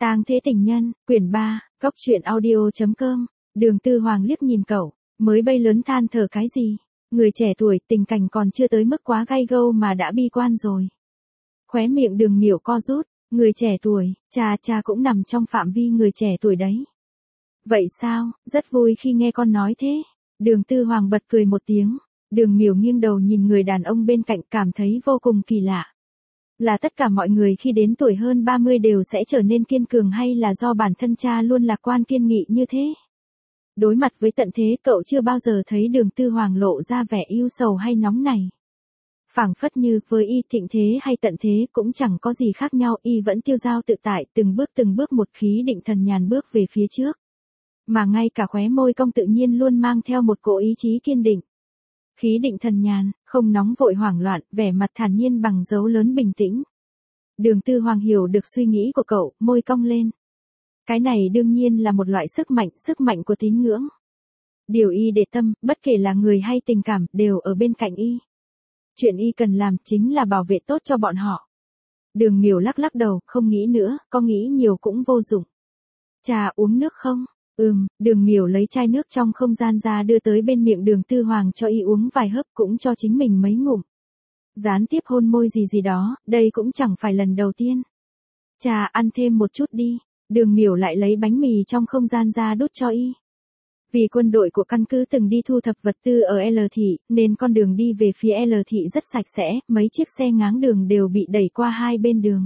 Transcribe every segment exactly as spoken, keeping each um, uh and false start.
Tang thế tình nhân, quyển ba, góc truyện audio chấm com. Đường Tư Hoàng liếc nhìn cậu, mới bay lớn than thở cái gì? Người trẻ tuổi, tình cảnh còn chưa tới mức quá gay gâu mà đã bi quan rồi. Khóe miệng Đường Miểu co rút, người trẻ tuổi, cha cha cũng nằm trong phạm vi người trẻ tuổi đấy. Vậy sao, rất vui khi nghe con nói thế. Đường Tư Hoàng bật cười một tiếng, Đường Miểu nghiêng đầu nhìn người đàn ông bên cạnh cảm thấy vô cùng kỳ lạ. Là tất cả mọi người khi đến tuổi hơn ba mươi đều sẽ trở nên kiên cường hay là do bản thân cha luôn lạc quan kiên nghị như thế? Đối mặt với tận thế cậu chưa bao giờ thấy Đường Tư Hoàng lộ ra vẻ ưu sầu hay nóng này. Phảng phất như với y thịnh thế hay tận thế cũng chẳng có gì khác nhau, y vẫn tiêu dao tự tại từng bước từng bước một khí định thần nhàn bước về phía trước. Mà ngay cả khóe môi cong tự nhiên luôn mang theo một cỗ ý chí kiên định. Khí định thần nhàn, không nóng vội hoảng loạn, vẻ mặt thản nhiên bằng dấu lớn bình tĩnh. Đường Tư Hoàng hiểu được suy nghĩ của cậu, môi cong lên. Cái này đương nhiên là một loại sức mạnh, sức mạnh của tín ngưỡng. Điều y để tâm, bất kể là người hay tình cảm, đều ở bên cạnh y. Chuyện y cần làm chính là bảo vệ tốt cho bọn họ. Đường Miểu lắc lắc đầu, không nghĩ nữa, có nghĩ nhiều cũng vô dụng. Trà uống nước không? Ừm, Đường Miểu lấy chai nước trong không gian ra đưa tới bên miệng Đường Tư Hoàng cho y uống vài hớp, cũng cho chính mình mấy ngụm. Gián tiếp hôn môi gì gì đó, đây cũng chẳng phải lần đầu tiên. Trà ăn thêm một chút đi. Đường Miểu lại lấy bánh mì trong không gian ra đút cho y. Vì quân đội của căn cứ từng đi thu thập vật tư ở L thị, nên con đường đi về phía L thị rất sạch sẽ, mấy chiếc xe ngáng đường đều bị đẩy qua hai bên đường.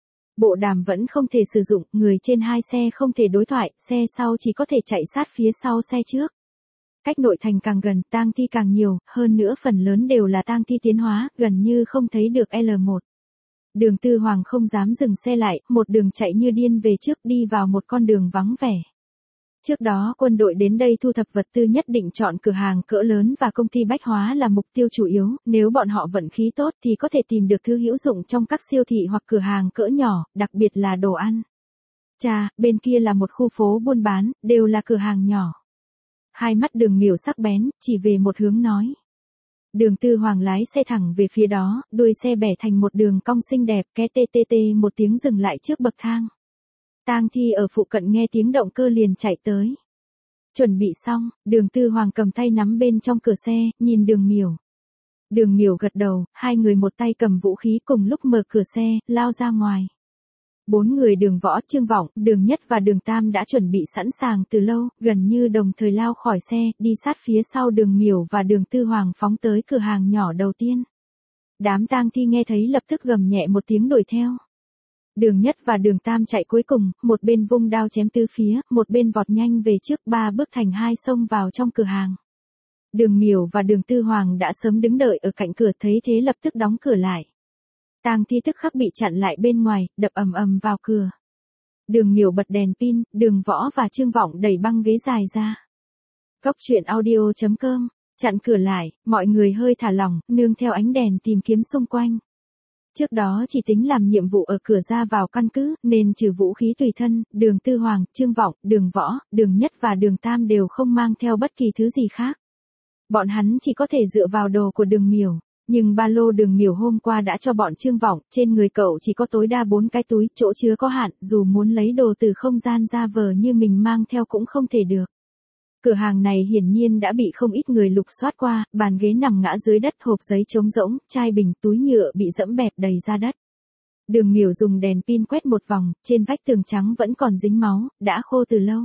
Bộ đàm vẫn không thể sử dụng, người trên hai xe không thể đối thoại, xe sau chỉ có thể chạy sát phía sau xe trước. Cách nội thành càng gần, tang thi càng nhiều, hơn nữa phần lớn đều là tang thi tiến hóa, gần như không thấy được L một. Đường Tư Hoàng không dám dừng xe lại, một đường chạy như điên về trước đi vào một con đường vắng vẻ. Trước đó quân đội đến đây thu thập vật tư nhất định chọn cửa hàng cỡ lớn và công ty bách hóa là mục tiêu chủ yếu, nếu bọn họ vận khí tốt thì có thể tìm được thứ hữu dụng trong các siêu thị hoặc cửa hàng cỡ nhỏ, đặc biệt là đồ ăn. Chà, bên kia là một khu phố buôn bán, đều là cửa hàng nhỏ. Hai mắt Đường Miểu sắc bén, chỉ về một hướng nói. Đường Tư Hoàng lái xe thẳng về phía đó, đuôi xe bẻ thành một đường cong xinh đẹp, ké tê tê tê một tiếng dừng lại trước bậc thang. Tang thi ở phụ cận nghe tiếng động cơ liền chạy tới. Chuẩn bị xong, Đường Tư Hoàng cầm tay nắm bên trong cửa xe, nhìn Đường Miểu. Đường Miểu gật đầu, hai người một tay cầm vũ khí cùng lúc mở cửa xe, lao ra ngoài. Bốn người Đường Võ, Trương Vọng, Đường Nhất và Đường Tam đã chuẩn bị sẵn sàng từ lâu, gần như đồng thời lao khỏi xe, đi sát phía sau Đường Miểu và Đường Tư Hoàng phóng tới cửa hàng nhỏ đầu tiên. Đám tang thi nghe thấy lập tức gầm nhẹ một tiếng đuổi theo. Đường Nhất và Đường Tam chạy cuối cùng, một bên vung đao chém tứ phía, một bên vọt nhanh về trước, ba bước thành hai xông vào trong cửa hàng. Đường Miểu và Đường Tư Hoàng đã sớm đứng đợi ở cạnh cửa, thấy thế lập tức đóng cửa lại. Tang thi tức khắc bị chặn lại bên ngoài, đập ầm ầm vào cửa. Đường Miểu bật đèn pin, Đường Võ và Trương Vọng đẩy băng ghế dài ra. Góc truyện audio chấm com, chặn cửa lại, mọi người hơi thả lỏng, nương theo ánh đèn tìm kiếm xung quanh. Trước đó chỉ tính làm nhiệm vụ ở cửa ra vào căn cứ, nên trừ vũ khí tùy thân, Đường Tư Hoàng, Trương Vọng, Đường Võ, Đường Nhất và Đường Tam đều không mang theo bất kỳ thứ gì khác. Bọn hắn chỉ có thể dựa vào đồ của Đường Miểu, nhưng ba lô Đường Miểu hôm qua đã cho bọn Trương Vọng, trên người cậu chỉ có tối đa bốn cái túi, chỗ chứa có hạn, dù muốn lấy đồ từ không gian ra vờ như mình mang theo cũng không thể được. Cửa hàng này hiển nhiên đã bị không ít người lục soát qua, bàn ghế nằm ngã dưới đất, hộp giấy trống rỗng, chai bình, túi nhựa bị dẫm bẹp đầy ra đất. Đường Miểu dùng đèn pin quét một vòng, trên vách tường trắng vẫn còn dính máu, đã khô từ lâu.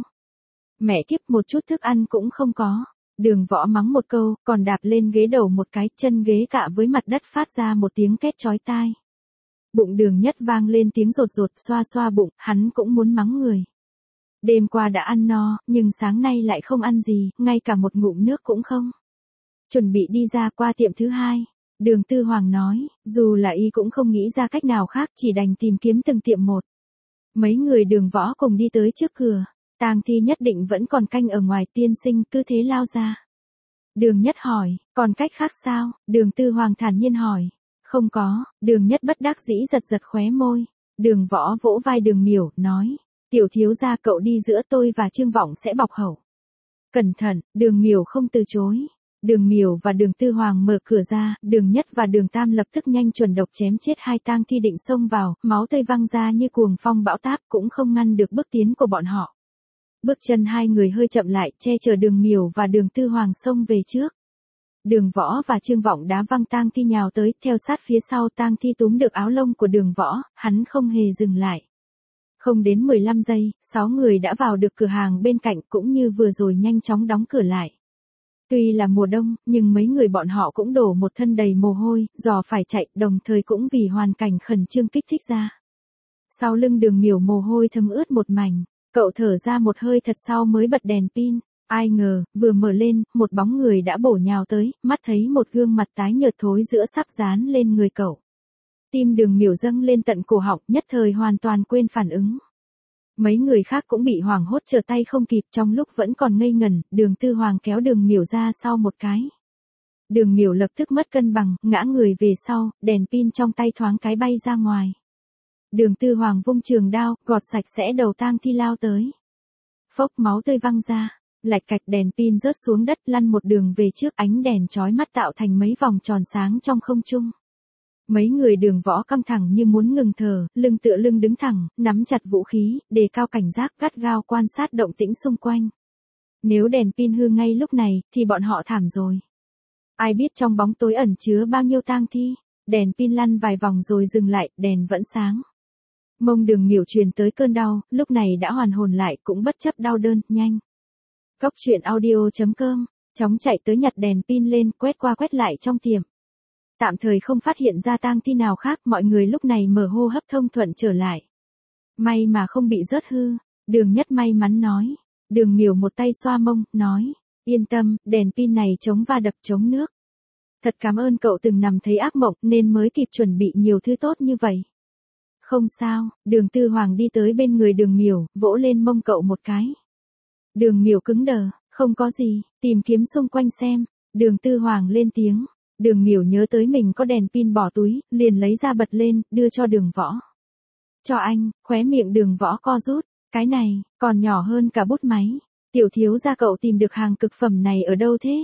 Mẹ kiếp, một chút thức ăn cũng không có. Đường Võ mắng một câu, còn đạp lên ghế đầu một cái, chân ghế cạ với mặt đất phát ra một tiếng két chói tai. Bụng Đường Nhất vang lên tiếng rột rột, xoa xoa bụng, hắn cũng muốn mắng người. Đêm qua đã ăn no, nhưng sáng nay lại không ăn gì, ngay cả một ngụm nước cũng không. Chuẩn bị đi ra qua tiệm thứ hai. Đường Tư Hoàng nói, dù là y cũng không nghĩ ra cách nào khác, chỉ đành tìm kiếm từng tiệm một. Mấy người Đường Võ cùng đi tới trước cửa. Tang thi nhất định vẫn còn canh ở ngoài, tiên sinh, cứ thế lao ra. Đường Nhất hỏi, còn cách khác sao? Đường Tư Hoàng thản nhiên hỏi. Không có. Đường Nhất bất đắc dĩ giật giật khóe môi. Đường Võ vỗ vai Đường Miểu, nói. Tiểu thiếu gia, cậu đi giữa, tôi và Trương Vọng sẽ bọc hậu. Cẩn thận. Đường Miểu không từ chối. Đường Miểu và Đường Tư Hoàng mở cửa ra, Đường Nhất và Đường Tam lập tức nhanh chuẩn độc chém chết hai tang thi định xông vào, máu tươi văng ra như cuồng phong bão táp cũng không ngăn được bước tiến của bọn họ. Bước chân hai người hơi chậm lại, che chở Đường Miểu và Đường Tư Hoàng xông về trước. Đường Võ và Trương Vọng đá văng tang thi nhào tới, theo sát phía sau tang thi túm được áo lông của Đường Võ, hắn không hề dừng lại. Không đến mười lăm giây, sáu người đã vào được cửa hàng bên cạnh cũng như vừa rồi nhanh chóng đóng cửa lại. Tuy là mùa đông, nhưng mấy người bọn họ cũng đổ một thân đầy mồ hôi, dò phải chạy, đồng thời cũng vì hoàn cảnh khẩn trương kích thích ra. Sau lưng Đường Miểu mồ hôi thấm ướt một mảnh, cậu thở ra một hơi thật sau mới bật đèn pin. Ai ngờ, vừa mở lên, một bóng người đã bổ nhào tới, mắt thấy một gương mặt tái nhợt thối giữa sắp dán lên người cậu. Tim Đường Miểu dâng lên tận cổ họng, nhất thời hoàn toàn quên phản ứng. Mấy người khác cũng bị hoảng hốt trở tay không kịp, trong lúc vẫn còn ngây ngẩn, Đường Tư Hoàng kéo Đường Miểu ra sau một cái. Đường Miểu lập tức mất cân bằng, ngã người về sau, đèn pin trong tay thoáng cái bay ra ngoài. Đường Tư Hoàng vung trường đao, gọt sạch sẽ đầu tang thi lao tới. Phốc, máu tươi văng ra, lạch cạch, đèn pin rớt xuống đất lăn một đường về trước, ánh đèn chói mắt tạo thành mấy vòng tròn sáng trong không trung. Mấy người Đường Võ căng thẳng như muốn ngừng thở, lưng tựa lưng đứng thẳng, nắm chặt vũ khí, đề cao cảnh giác, gắt gao quan sát động tĩnh xung quanh. Nếu đèn pin hư ngay lúc này, thì bọn họ thảm rồi. Ai biết trong bóng tối ẩn chứa bao nhiêu tang thi, đèn pin lăn vài vòng rồi dừng lại, đèn vẫn sáng. Mông Đường Miểu truyền tới cơn đau, lúc này đã hoàn hồn lại cũng bất chấp đau đớn, nhanh. Góc truyện audio chấm com, chóng chạy tới nhặt đèn pin lên, quét qua quét lại trong tiệm. Tạm thời không phát hiện ra tang thi nào khác, mọi người lúc này mở hô hấp thông thuận trở lại. May mà không bị rớt hư, Đường Nhất may mắn nói. Đường Miểu một tay xoa mông, nói, yên tâm, đèn pin này chống va đập chống nước. Thật cảm ơn cậu từng nằm thấy ác mộng nên mới kịp chuẩn bị nhiều thứ tốt như vậy. Không sao, Đường Tư Hoàng đi tới bên người Đường Miểu, vỗ lên mông cậu một cái. Đường Miểu cứng đờ, không có gì, tìm kiếm xung quanh xem. Đường Tư Hoàng lên tiếng. Đường Miểu nhớ tới mình có đèn pin bỏ túi, liền lấy ra bật lên, đưa cho Đường Võ. Cho anh, khóe miệng Đường Võ co rút, cái này, còn nhỏ hơn cả bút máy. Tiểu thiếu gia cậu tìm được hàng cực phẩm này ở đâu thế?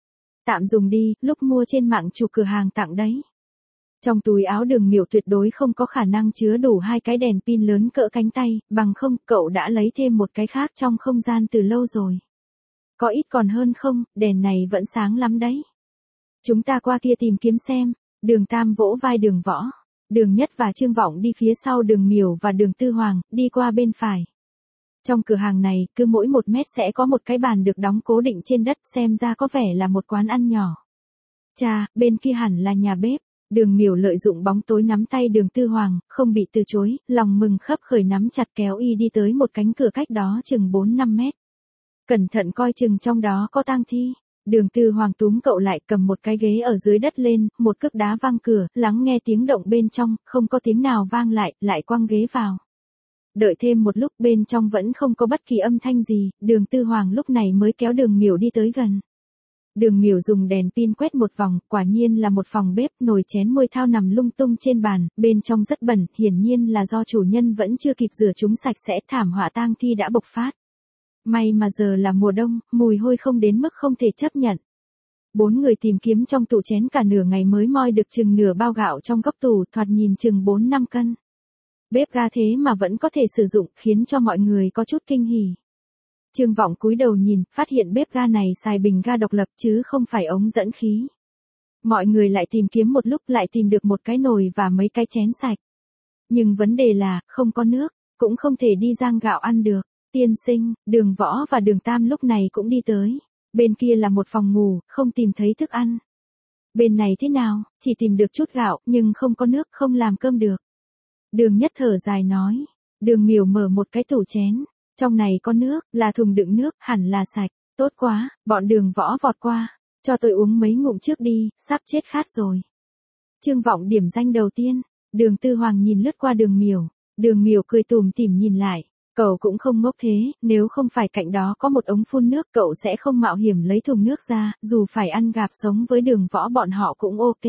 Tạm dùng đi, lúc mua trên mạng chủ cửa hàng tặng đấy. Trong túi áo Đường Miểu tuyệt đối không có khả năng chứa đủ hai cái đèn pin lớn cỡ cánh tay, bằng không, cậu đã lấy thêm một cái khác trong không gian từ lâu rồi. Có ít còn hơn không, đèn này vẫn sáng lắm đấy. Chúng ta qua kia tìm kiếm xem. Đường Tam vỗ vai Đường Võ. Đường Nhất và Trương Vọng đi phía sau Đường Miểu và Đường Tư Hoàng, đi qua bên phải. Trong cửa hàng này, cứ mỗi một mét sẽ có một cái bàn được đóng cố định trên đất, xem ra có vẻ là một quán ăn nhỏ. Chà, bên kia hẳn là nhà bếp. Đường Miểu lợi dụng bóng tối nắm tay Đường Tư Hoàng, không bị từ chối, lòng mừng khấp khởi nắm chặt kéo y đi tới một cánh cửa cách đó chừng bốn năm mét. Cẩn thận coi chừng trong đó có tang thi. Đường Tư Hoàng túm cậu lại, cầm một cái ghế ở dưới đất lên, một cước đá văng cửa, lắng nghe tiếng động bên trong, không có tiếng nào vang lại, lại quăng ghế vào. Đợi thêm một lúc bên trong vẫn không có bất kỳ âm thanh gì, Đường Tư Hoàng lúc này mới kéo Đường Miểu đi tới gần. Đường Miểu dùng đèn pin quét một vòng, quả nhiên là một phòng bếp, nồi chén môi thao nằm lung tung trên bàn, bên trong rất bẩn, hiển nhiên là do chủ nhân vẫn chưa kịp rửa chúng sạch sẽ, thảm họa tang thi đã bộc phát. May mà giờ là mùa đông, mùi hôi không đến mức không thể chấp nhận. Bốn người tìm kiếm trong tủ chén cả nửa ngày mới moi được chừng nửa bao gạo trong góc tủ, thoạt nhìn chừng bốn năm cân. Bếp ga thế mà vẫn có thể sử dụng, khiến cho mọi người có chút kinh hỉ. Trương Vọng cúi đầu nhìn, phát hiện bếp ga này xài bình ga độc lập chứ không phải ống dẫn khí. Mọi người lại tìm kiếm một lúc lại tìm được một cái nồi và mấy cái chén sạch. Nhưng vấn đề là, không có nước, cũng không thể đi rang gạo ăn được. Tiên sinh, Đường Võ và Đường Tam lúc này cũng đi tới. Bên kia là một phòng ngủ, không tìm thấy thức ăn. Bên này thế nào, chỉ tìm được chút gạo, nhưng không có nước, không làm cơm được. Đường Nhất thở dài nói. Đường Miểu mở một cái tủ chén. Trong này có nước, là thùng đựng nước, hẳn là sạch. Tốt quá, bọn Đường Võ vọt qua. Cho tôi uống mấy ngụm trước đi, sắp chết khát rồi. Trương Vọng điểm danh đầu tiên. Đường Tư Hoàng nhìn lướt qua Đường Miểu. Đường Miểu cười tủm tỉm nhìn lại. Cậu cũng không ngốc thế, nếu không phải cạnh đó có một ống phun nước cậu sẽ không mạo hiểm lấy thùng nước ra, dù phải ăn gạp sống với Đường Võ bọn họ cũng ok.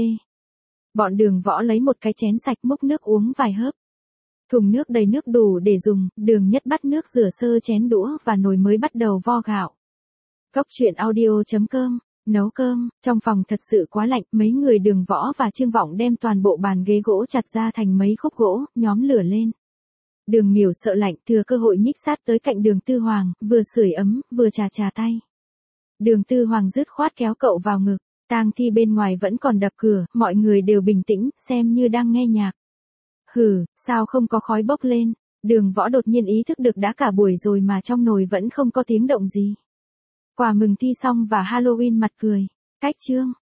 Bọn Đường Võ lấy một cái chén sạch múc nước uống vài hớp. Thùng nước đầy nước đủ để dùng, Đường Nhất bắt nước rửa sơ chén đũa và nồi mới bắt đầu vo gạo. Góc truyện audio chấm com Nấu cơm, trong phòng thật sự quá lạnh, mấy người Đường Võ và Trương Vọng đem toàn bộ bàn ghế gỗ chặt ra thành mấy khúc gỗ, nhóm lửa lên. Đường Miểu sợ lạnh, thừa cơ hội nhích sát tới cạnh Đường Tư Hoàng, vừa sưởi ấm, vừa chà chà tay. Đường Tư Hoàng dứt khoát kéo cậu vào ngực, tang thi bên ngoài vẫn còn đập cửa, mọi người đều bình tĩnh, xem như đang nghe nhạc. Hừ, sao không có khói bốc lên? Đường Võ đột nhiên ý thức được đã cả buổi rồi mà trong nồi vẫn không có tiếng động gì. Quà mừng thi xong và Halloween mặt cười. Cách chương.